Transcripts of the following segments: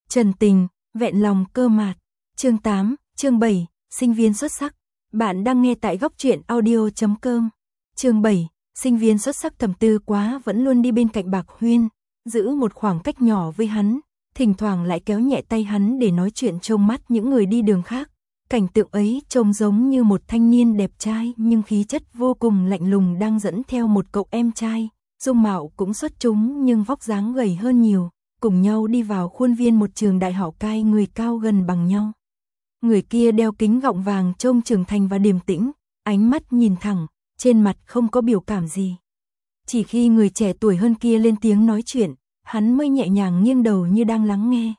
Trần tình, vẹn lòng cơ mạt. Chương 8, chương 7, sinh viên xuất sắc. Bạn đang nghe tại góc truyện audio.com. Chương 7, sinh viên xuất sắc. Thẩm Tư Quá vẫn luôn đi bên cạnh Bạc Huyên, giữ một khoảng cách nhỏ với hắn, thỉnh thoảng lại kéo nhẹ tay hắn để nói chuyện trông mắt những người đi đường khác. Cảnh tượng ấy trông giống như một thanh niên đẹp trai nhưng khí chất vô cùng lạnh lùng đang dẫn theo một cậu em trai, dung mạo cũng xuất chúng nhưng vóc dáng gầy hơn nhiều, cùng nhau đi vào khuôn viên một trường đại học cai người cao gần bằng nhau. Người kia đeo kính gọng vàng trông trưởng thành và điềm tĩnh, ánh mắt nhìn thẳng, trên mặt không có biểu cảm gì. Chỉ khi người trẻ tuổi hơn kia lên tiếng nói chuyện, hắn mới nhẹ nhàng nghiêng đầu như đang lắng nghe.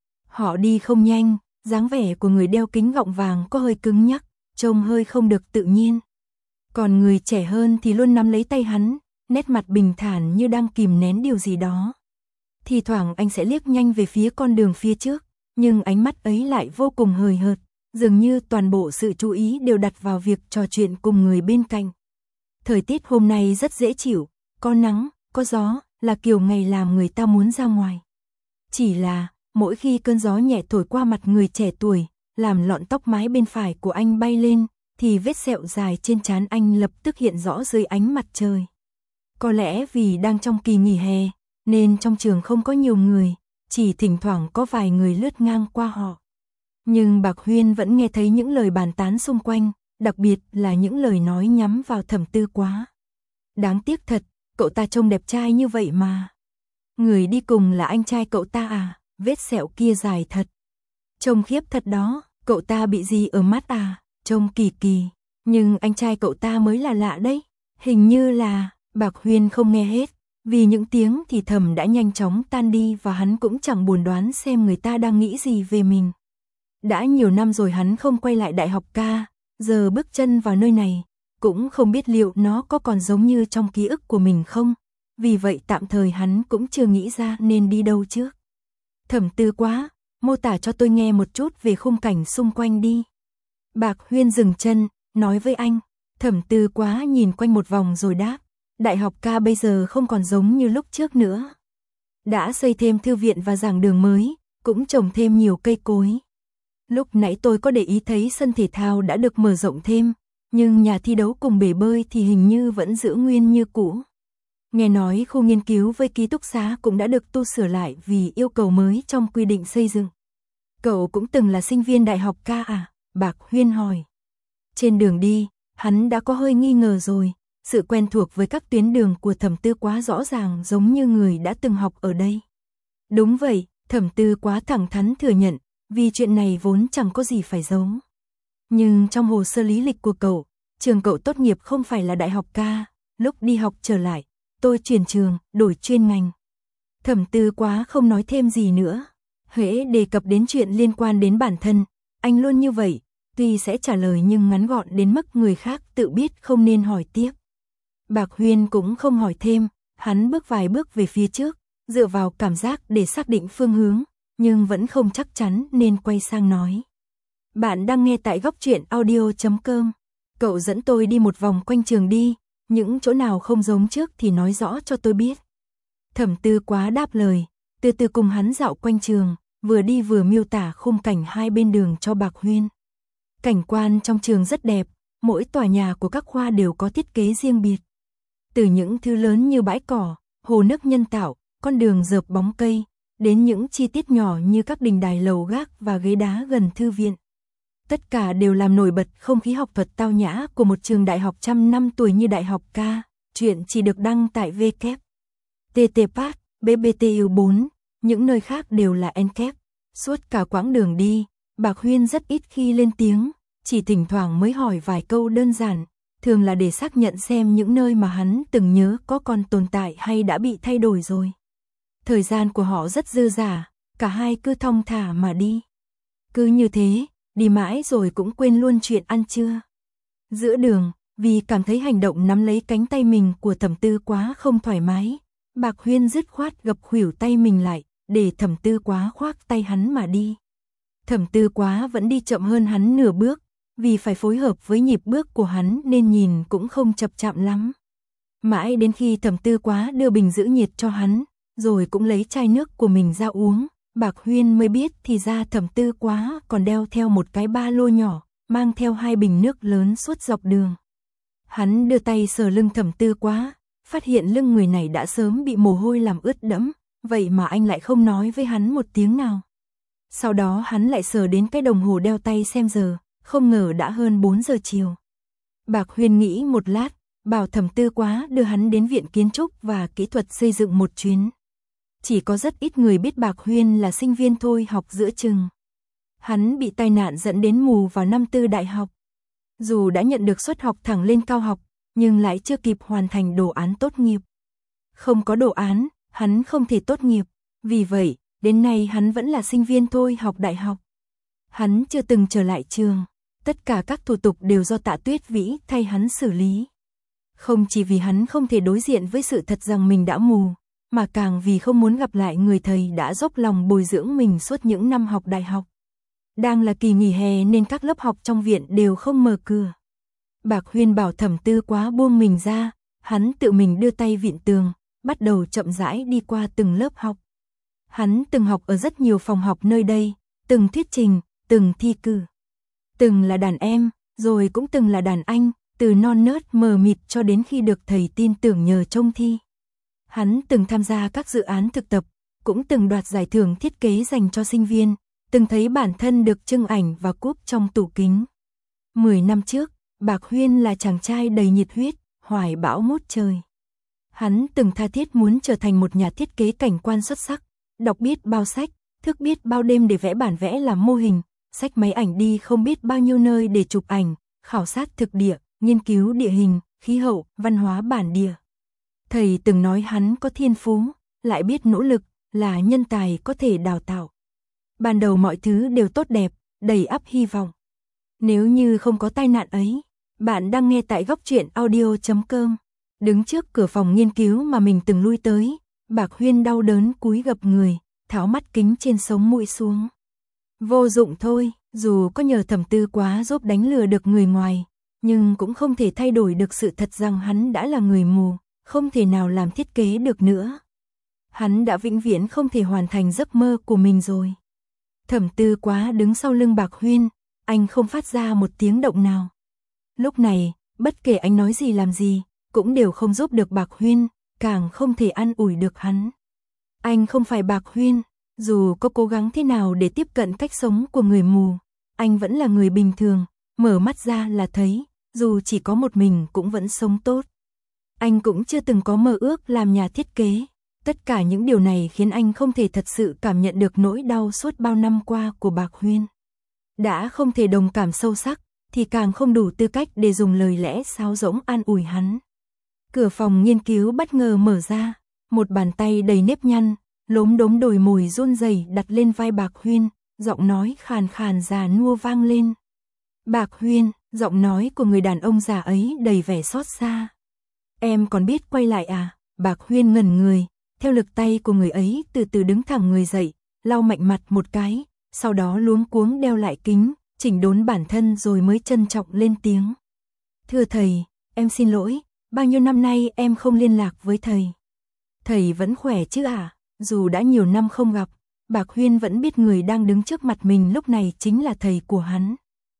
Họ đi không nhanh, dáng vẻ của người đeo kính gọng vàng có hơi cứng nhắc, trông hơi không được tự nhiên. Còn người trẻ hơn thì luôn nắm lấy tay hắn, nét mặt bình thản như đang kìm nén điều gì đó. Thì thoảng anh sẽ liếc nhanh về phía con đường phía trước, nhưng ánh mắt ấy lại vô cùng hời hợt, dường như toàn bộ sự chú ý đều đặt vào việc trò chuyện cùng người bên cạnh. Thời tiết hôm nay rất dễ chịu, có nắng, có gió, là kiểu ngày làm người ta muốn ra ngoài. Chỉ là, mỗi khi cơn gió nhẹ thổi qua mặt người trẻ tuổi, làm lọn tóc mái bên phải của anh bay lên, thì vết sẹo dài trên trán anh lập tức hiện rõ dưới ánh mặt trời. Có lẽ vì đang trong kỳ nghỉ hè, nên trong trường không có nhiều người, chỉ thỉnh thoảng có vài người lướt ngang qua họ. Nhưng Bạc Huyên vẫn nghe thấy những lời bàn tán xung quanh, đặc biệt là những lời nói nhắm vào Thẩm Tư Quá. Đáng tiếc thật, cậu ta trông đẹp trai như vậy mà. Người đi cùng là anh trai cậu ta à, vết sẹo kia dài thật. Trông khiếp thật đó, cậu ta bị gì ở mắt à, trông kỳ kỳ. Nhưng anh trai cậu ta mới là lạ đấy, hình như là... Bạc Huyên không nghe hết, vì những tiếng thì thầm đã nhanh chóng tan đi và hắn cũng chẳng buồn đoán xem người ta đang nghĩ gì về mình. Đã nhiều năm rồi hắn không quay lại đại học ca, giờ bước chân vào nơi này, cũng không biết liệu nó có còn giống như trong ký ức của mình không, vì vậy tạm thời hắn cũng chưa nghĩ ra nên đi đâu trước. Thẩm Tư Quá, mô tả cho tôi nghe một chút về khung cảnh xung quanh đi. Bạc Huyên dừng chân, nói với anh. Thẩm Tư Quá nhìn quanh một vòng rồi đáp. Đại học ca bây giờ không còn giống như lúc trước nữa. Đã xây thêm thư viện và giảng đường mới, cũng trồng thêm nhiều cây cối. Lúc nãy tôi có để ý thấy sân thể thao đã được mở rộng thêm, nhưng nhà thi đấu cùng bể bơi thì hình như vẫn giữ nguyên như cũ. Nghe nói khu nghiên cứu với ký túc xá cũng đã được tu sửa lại vì yêu cầu mới trong quy định xây dựng. Cậu cũng từng là sinh viên đại học ca à? Bạc Huyên hỏi. Trên đường đi, hắn đã có hơi nghi ngờ rồi. Sự quen thuộc với các tuyến đường của Thẩm Tư Quá rõ ràng giống như người đã từng học ở đây. Đúng vậy, Thẩm Tư Quá thẳng thắn thừa nhận, vì chuyện này vốn chẳng có gì phải giấu. Nhưng trong hồ sơ lý lịch của cậu, trường cậu tốt nghiệp không phải là đại học ca, lúc đi học trở lại, tôi chuyển trường, đổi chuyên ngành. Thẩm Tư Quá không nói thêm gì nữa. Hễ đề cập đến chuyện liên quan đến bản thân, anh luôn như vậy, tuy sẽ trả lời nhưng ngắn gọn đến mức người khác tự biết không nên hỏi tiếp. Bạc Huyên cũng không hỏi thêm, hắn bước vài bước về phía trước, dựa vào cảm giác để xác định phương hướng, nhưng vẫn không chắc chắn nên quay sang nói. Bạn đang nghe tại góc truyện audio.com. Cậu dẫn tôi đi một vòng quanh trường đi, những chỗ nào không giống trước thì nói rõ cho tôi biết. Thẩm Tư Quá đáp lời, từ từ cùng hắn dạo quanh trường, vừa đi vừa miêu tả khung cảnh hai bên đường cho Bạc Huyên. Cảnh quan trong trường rất đẹp, mỗi tòa nhà của các khoa đều có thiết kế riêng biệt. Từ những thứ lớn như bãi cỏ, hồ nước nhân tạo, con đường rợp bóng cây, đến những chi tiết nhỏ như các đình đài lầu gác và ghế đá gần thư viện. Tất cả đều làm nổi bật không khí học thuật tao nhã của một trường đại học trăm năm tuổi như đại học ca. Chuyện chỉ được đăng tại www.ttpat, BBTU4, những nơi khác đều là NCAP. Suốt cả quãng đường đi, Bạc Huyên rất ít khi lên tiếng, chỉ thỉnh thoảng mới hỏi vài câu đơn giản. Thường là để xác nhận xem những nơi mà hắn từng nhớ có còn tồn tại hay đã bị thay đổi rồi. Thời gian của họ rất dư dả, cả hai cứ thong thả mà đi. Cứ như thế, đi mãi rồi cũng quên luôn chuyện ăn trưa. Giữa đường, vì cảm thấy hành động nắm lấy cánh tay mình của Thẩm Tư Quá không thoải mái, Bạc Huyên dứt khoát gập khuỷu tay mình lại, để Thẩm Tư Quá khoác tay hắn mà đi. Thẩm Tư Quá vẫn đi chậm hơn hắn nửa bước, vì phải phối hợp với nhịp bước của hắn nên nhìn cũng không chậm chạp lắm. Mãi đến khi Thẩm Tư Quá đưa bình giữ nhiệt cho hắn, rồi cũng lấy chai nước của mình ra uống, Bạc Huyên mới biết thì ra Thẩm Tư Quá còn đeo theo một cái ba lô nhỏ, mang theo 2 bình nước lớn suốt dọc đường. Hắn đưa tay sờ lưng Thẩm Tư Quá, phát hiện lưng người này đã sớm bị mồ hôi làm ướt đẫm, vậy mà anh lại không nói với hắn một tiếng nào. Sau đó hắn lại sờ đến cái đồng hồ đeo tay xem giờ, không ngờ đã hơn 4 giờ chiều. Bạc Huyên nghĩ một lát, bảo Thẩm Tư Quá đưa hắn đến Viện Kiến trúc và Kỹ thuật xây dựng một chuyến. Chỉ có rất ít người biết Bạc Huyên là sinh viên thôi học giữa chừng. Hắn bị tai nạn dẫn đến mù vào năm tư đại học. Dù đã nhận được suất học thẳng lên cao học, nhưng lại chưa kịp hoàn thành đồ án tốt nghiệp. Không có đồ án, hắn không thể tốt nghiệp. Vì vậy, đến nay hắn vẫn là sinh viên thôi học đại học. Hắn chưa từng trở lại trường. Tất cả các thủ tục đều do Tạ Tuyết Vĩ thay hắn xử lý. Không chỉ vì hắn không thể đối diện với sự thật rằng mình đã mù, mà càng vì không muốn gặp lại người thầy đã dốc lòng bồi dưỡng mình suốt những năm học đại học. Đang là kỳ nghỉ hè nên các lớp học trong viện đều không mở cửa. Bạc Huyên bảo Thẩm Tư Quá buông mình ra, hắn tự mình đưa tay vịn tường, bắt đầu chậm rãi đi qua từng lớp học. Hắn từng học ở rất nhiều phòng học nơi đây, từng thuyết trình, từng thi cử. Từng là đàn em, rồi cũng từng là đàn anh, từ non nớt mờ mịt cho đến khi được thầy tin tưởng nhờ trông thi. Hắn từng tham gia các dự án thực tập, cũng từng đoạt giải thưởng thiết kế dành cho sinh viên, từng thấy bản thân được trưng ảnh và cúp trong tủ kính. 10 năm trước, Bạc Huyên là chàng trai đầy nhiệt huyết, hoài bão ngút trời. Hắn từng tha thiết muốn trở thành một nhà thiết kế cảnh quan xuất sắc, đọc biết bao sách, thức biết bao đêm để vẽ bản vẽ làm mô hình, xách máy ảnh đi không biết bao nhiêu nơi để chụp ảnh, khảo sát thực địa, nghiên cứu địa hình, khí hậu, văn hóa bản địa. Thầy từng nói hắn có thiên phú, lại biết nỗ lực, là nhân tài có thể đào tạo. Ban đầu mọi thứ đều tốt đẹp, đầy ắp hy vọng. Nếu như không có tai nạn ấy, bạn đang nghe tại goctruyện.audio.com. Đứng trước cửa phòng nghiên cứu mà mình từng lui tới, Bạc Huyên đau đớn cúi gập người, tháo mắt kính trên sống mũi xuống. Vô dụng thôi, dù có nhờ Thẩm Tư Quá giúp đánh lừa được người ngoài, nhưng cũng không thể thay đổi được sự thật rằng hắn đã là người mù, không thể nào làm thiết kế được nữa. Hắn đã vĩnh viễn không thể hoàn thành giấc mơ của mình rồi. Thẩm Tư Quá đứng sau lưng Bạc Huyên, anh không phát ra một tiếng động nào. Lúc này, bất kể anh nói gì làm gì, cũng đều không giúp được Bạc Huyên, càng không thể an ủi được hắn. Anh không phải Bạc Huyên, dù có cố gắng thế nào để tiếp cận cách sống của người mù, anh vẫn là người bình thường, mở mắt ra là thấy, dù chỉ có một mình cũng vẫn sống tốt. Anh cũng chưa từng có mơ ước làm nhà thiết kế. Tất cả những điều này khiến anh không thể thật sự cảm nhận được nỗi đau suốt bao năm qua của Bạc Huyên. Đã không thể đồng cảm sâu sắc, thì càng không đủ tư cách để dùng lời lẽ sáo rỗng an ủi hắn. Cửa phòng nghiên cứu bất ngờ mở ra, một bàn tay đầy nếp nhăn, lốm đốm đồi mồi run rẩy đặt lên vai Bạc Huyên, giọng nói khàn khàn già nua vang lên. Bạc Huyên, giọng nói của người đàn ông già ấy đầy vẻ xót xa. Em còn biết quay lại à? Bạc Huyên ngẩn người, theo lực tay của người ấy từ từ đứng thẳng người dậy, lau mạnh mặt một cái, sau đó luống cuống đeo lại kính, chỉnh đốn bản thân rồi mới trân trọng lên tiếng. Thưa thầy, em xin lỗi, bao nhiêu năm nay em không liên lạc với thầy. Thầy vẫn khỏe chứ à? Dù đã nhiều năm không gặp, Bạc Huyên vẫn biết người đang đứng trước mặt mình lúc này chính là thầy của hắn.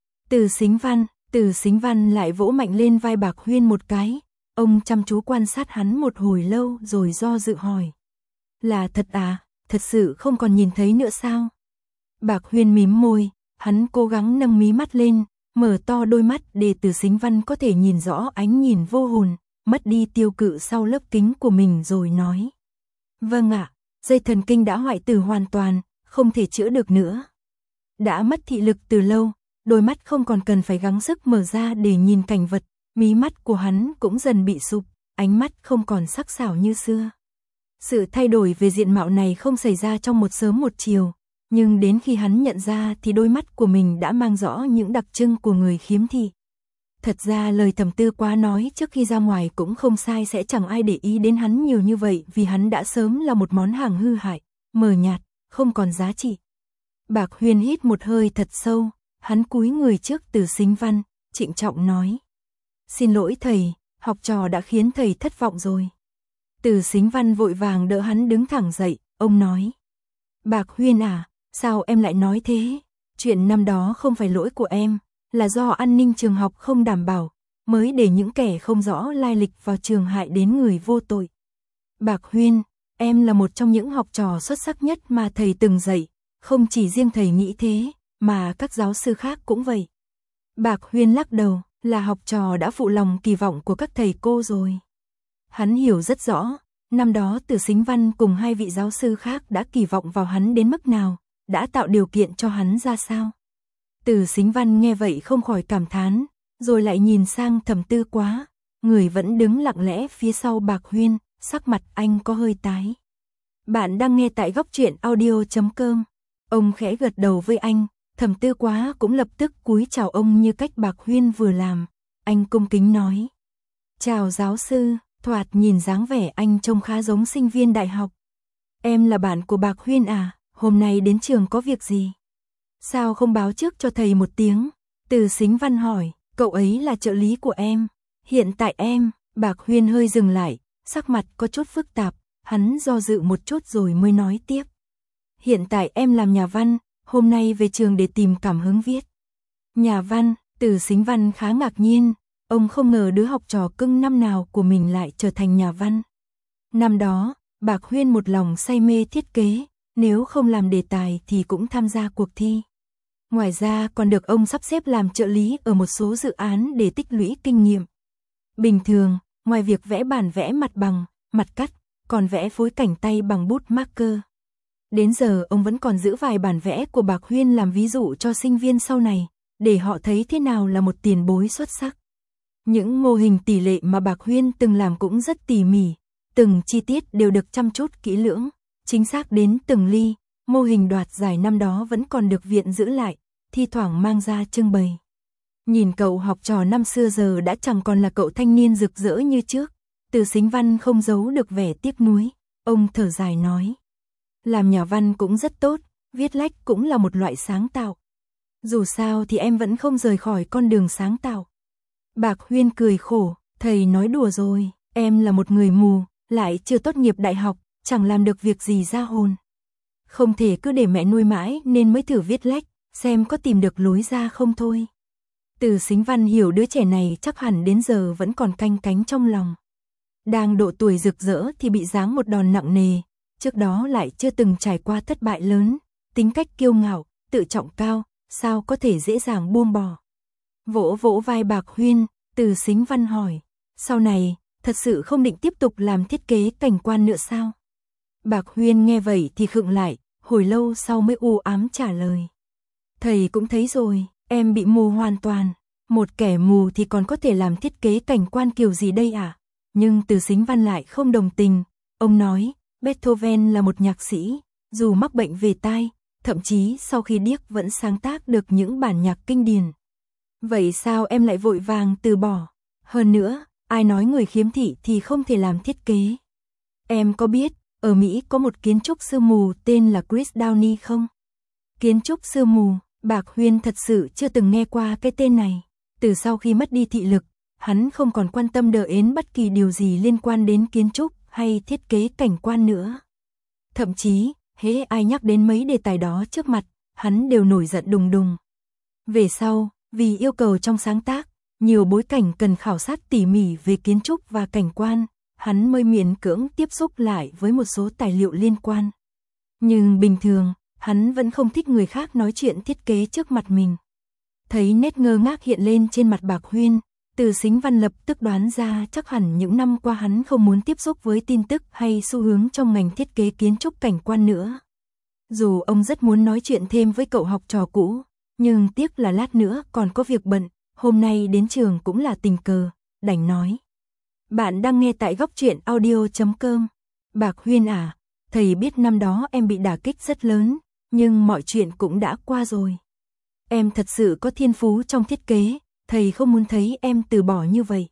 Từ Sính Văn lại vỗ mạnh lên vai Bạc Huyên một cái. Ông chăm chú quan sát hắn một hồi lâu rồi do dự hỏi. Là thật à? Thật sự không còn nhìn thấy nữa sao? Bạc Huyên mím môi, hắn cố gắng nâng mí mắt lên, mở to đôi mắt để Từ Sính Văn có thể nhìn rõ ánh nhìn vô hồn, mất đi tiêu cự sau lớp kính của mình rồi nói. Vâng ạ, dây thần kinh đã hoại tử hoàn toàn, không thể chữa được nữa. Đã mất thị lực từ lâu, đôi mắt không còn cần phải gắng sức mở ra để nhìn cảnh vật, mí mắt của hắn cũng dần bị sụp, ánh mắt không còn sắc sảo như xưa. Sự thay đổi về diện mạo này không xảy ra trong một sớm một chiều, nhưng đến khi hắn nhận ra thì đôi mắt của mình đã mang rõ những đặc trưng của người khiếm thị. Thật ra lời Thẩm Tư Quá nói trước khi ra ngoài cũng không sai, sẽ chẳng ai để ý đến hắn nhiều như vậy vì hắn đã sớm là một món hàng hư hại, mờ nhạt, không còn giá trị. Bạc Huyên hít một hơi thật sâu, hắn cúi người trước Từ Sính Văn, trịnh trọng nói. Xin lỗi thầy, học trò đã khiến thầy thất vọng rồi. Từ Sính Văn vội vàng đỡ hắn đứng thẳng dậy, ông nói. Bạc Huyên à, sao em lại nói thế? Chuyện năm đó không phải lỗi của em, là do an ninh trường học không đảm bảo, mới để những kẻ không rõ lai lịch vào trường hại đến người vô tội. Bạc Huyên, em là một trong những học trò xuất sắc nhất mà thầy từng dạy, không chỉ riêng thầy nghĩ thế, mà các giáo sư khác cũng vậy. Bạc Huyên lắc đầu, là học trò đã phụ lòng kỳ vọng của các thầy cô rồi. Hắn hiểu rất rõ, năm đó Từ Sính Văn cùng hai vị giáo sư khác đã kỳ vọng vào hắn đến mức nào, đã tạo điều kiện cho hắn ra sao. Từ Sính Văn nghe vậy không khỏi cảm thán, rồi lại nhìn sang Thẩm Tư Quá, người vẫn đứng lặng lẽ phía sau Bạc Huyên, sắc mặt anh có hơi tái. Bạn đang nghe tại góc truyện audio.com. Ông khẽ gật đầu với anh, Thẩm Tư Quá cũng lập tức cúi chào ông như cách Bạc Huyên vừa làm. Anh cung kính nói: "Chào giáo sư." Thoạt nhìn dáng vẻ anh trông khá giống sinh viên đại học. "Em là bạn của Bạc Huyên à, hôm nay đến trường có việc gì? Sao không báo trước cho thầy một tiếng?" Từ Sính Văn hỏi. "Cậu ấy là trợ lý của em. Hiện tại em." Bạc Huyên hơi dừng lại, sắc mặt có chút phức tạp, hắn do dự một chút rồi mới nói tiếp: "Hiện tại em làm nhà văn, hôm nay về trường để tìm cảm hứng viết." Nhà văn? Từ Sính Văn khá ngạc nhiên, ông không ngờ đứa học trò cưng năm nào của mình lại trở thành nhà văn. Năm đó, Bạc Huyên một lòng say mê thiết kế, nếu không làm đề tài thì cũng tham gia cuộc thi. Ngoài ra còn được ông sắp xếp làm trợ lý ở một số dự án để tích lũy kinh nghiệm. Bình thường, ngoài việc vẽ bản vẽ mặt bằng, mặt cắt, còn vẽ phối cảnh tay bằng bút marker. Đến giờ ông vẫn còn giữ vài bản vẽ của Bạc Huyên làm ví dụ cho sinh viên sau này, để họ thấy thế nào là một tiền bối xuất sắc. Những mô hình tỷ lệ mà Bạc Huyên từng làm cũng rất tỉ mỉ, từng chi tiết đều được chăm chút kỹ lưỡng, chính xác đến từng ly. Mô hình đoạt giải năm đó vẫn còn được viện giữ lại, thi thoảng mang ra trưng bày. Nhìn cậu học trò năm xưa giờ đã chẳng còn là cậu thanh niên rực rỡ như trước. Từ Sính Văn không giấu được vẻ tiếc nuối, ông thở dài nói: "Làm nhà văn cũng rất tốt, viết lách cũng là một loại sáng tạo. Dù sao thì em vẫn không rời khỏi con đường sáng tạo." Bạc Huyên cười khổ: "Thầy nói đùa rồi, em là một người mù, lại chưa tốt nghiệp đại học, chẳng làm được việc gì ra hồn. Không thể cứ để mẹ nuôi mãi nên mới thử viết lách, xem có tìm được lối ra không thôi." Từ Sính Văn hiểu đứa trẻ này chắc hẳn đến giờ vẫn còn canh cánh trong lòng. Đang độ tuổi rực rỡ thì bị giáng một đòn nặng nề, trước đó lại chưa từng trải qua thất bại lớn, tính cách kiêu ngạo, tự trọng cao, sao có thể dễ dàng buông bỏ. Vỗ vỗ vai Bạc Huyên, Từ Sính Văn hỏi: "Sau này, thật sự không định tiếp tục làm thiết kế cảnh quan nữa sao?" Bạc Huyên nghe vậy thì khựng lại, hồi lâu sau mới u ám trả lời: "Thầy cũng thấy rồi, em bị mù hoàn toàn. Một kẻ mù thì còn có thể làm thiết kế cảnh quan kiểu gì đây ạ?" Nhưng Từ Sính Văn lại không đồng tình. Ông nói: "Beethoven là một nhạc sĩ, dù mắc bệnh về tai, thậm chí sau khi điếc vẫn sáng tác được những bản nhạc kinh điển. Vậy sao em lại vội vàng từ bỏ? Hơn nữa, ai nói người khiếm thị thì không thể làm thiết kế? Em có biết, ở Mỹ có một kiến trúc sư mù tên là Chris Downey không?" Kiến trúc sư mù? Bạc Huyên thật sự chưa từng nghe qua cái tên này. Từ sau khi mất đi thị lực, hắn không còn quan tâm đến bất kỳ điều gì liên quan đến kiến trúc hay thiết kế cảnh quan nữa. Thậm chí, hễ ai nhắc đến mấy đề tài đó trước mặt, hắn đều nổi giận đùng đùng. Về sau, vì yêu cầu trong sáng tác, nhiều bối cảnh cần khảo sát tỉ mỉ về kiến trúc và cảnh quan, hắn mới miễn cưỡng tiếp xúc lại với một số tài liệu liên quan. Nhưng bình thường, hắn vẫn không thích người khác nói chuyện thiết kế trước mặt mình. Thấy nét ngơ ngác hiện lên trên mặt Bạc Huyên, Từ Sính Văn lập tức đoán ra chắc hẳn những năm qua hắn không muốn tiếp xúc với tin tức hay xu hướng trong ngành thiết kế kiến trúc cảnh quan nữa. Dù ông rất muốn nói chuyện thêm với cậu học trò cũ, nhưng tiếc là lát nữa còn có việc bận, hôm nay đến trường cũng là tình cờ, đành nói: "Bạn đang nghe tại góc truyện audio.com. Bạc Huyên à, thầy biết năm đó em bị đả kích rất lớn, nhưng mọi chuyện cũng đã qua rồi. Em thật sự có thiên phú trong thiết kế, thầy không muốn thấy em từ bỏ như vậy.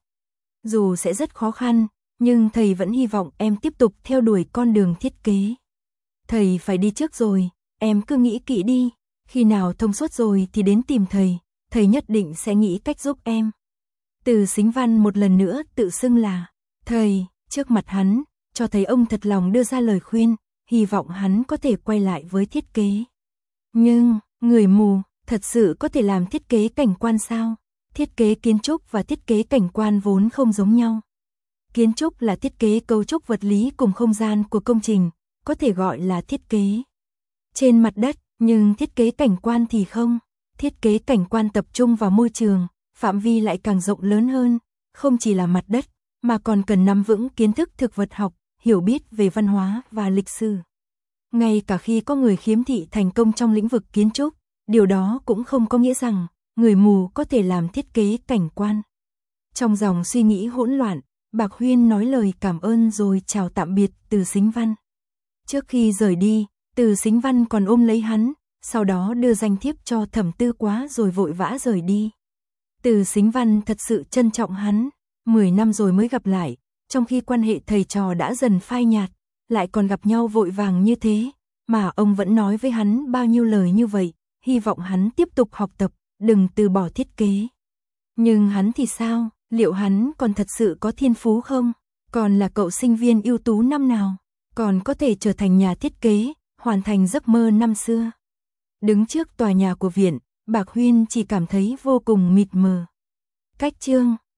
Dù sẽ rất khó khăn, nhưng thầy vẫn hy vọng em tiếp tục theo đuổi con đường thiết kế. Thầy phải đi trước rồi, em cứ nghĩ kỹ đi, khi nào thông suốt rồi thì đến tìm thầy nhất định sẽ nghĩ cách giúp em." Từ Sính Văn một lần nữa tự xưng là thầy, trước mặt hắn, cho thấy ông thật lòng đưa ra lời khuyên, hy vọng hắn có thể quay lại với thiết kế. Nhưng, người mù, thật sự có thể làm thiết kế cảnh quan sao? Thiết kế kiến trúc và thiết kế cảnh quan vốn không giống nhau. Kiến trúc là thiết kế cấu trúc vật lý cùng không gian của công trình, có thể gọi là thiết kế trên mặt đất, nhưng thiết kế cảnh quan thì không. Thiết kế cảnh quan tập trung vào môi trường, phạm vi lại càng rộng lớn hơn, không chỉ là mặt đất, mà còn cần nắm vững kiến thức thực vật học, hiểu biết về văn hóa và lịch sử. Ngay cả khi có người khiếm thị thành công trong lĩnh vực kiến trúc, điều đó cũng không có nghĩa rằng người mù có thể làm thiết kế cảnh quan. Trong dòng suy nghĩ hỗn loạn, Bạc Huyên nói lời cảm ơn rồi chào tạm biệt Từ Sính Văn. Trước khi rời đi, Từ Sính Văn còn ôm lấy hắn, sau đó đưa danh thiếp cho Thẩm Tư Quá rồi vội vã rời đi. Từ Sính Văn thật sự trân trọng hắn, 10 năm rồi mới gặp lại, trong khi quan hệ thầy trò đã dần phai nhạt, lại còn gặp nhau vội vàng như thế, mà ông vẫn nói với hắn bao nhiêu lời như vậy, hy vọng hắn tiếp tục học tập, đừng từ bỏ thiết kế. Nhưng hắn thì sao, liệu hắn còn thật sự có thiên phú không? Còn là cậu sinh viên ưu tú năm nào? Còn có thể trở thành nhà thiết kế, hoàn thành giấc mơ năm xưa? Đứng trước tòa nhà của viện, Bạc Huyên chỉ cảm thấy vô cùng mịt mờ. Cách chương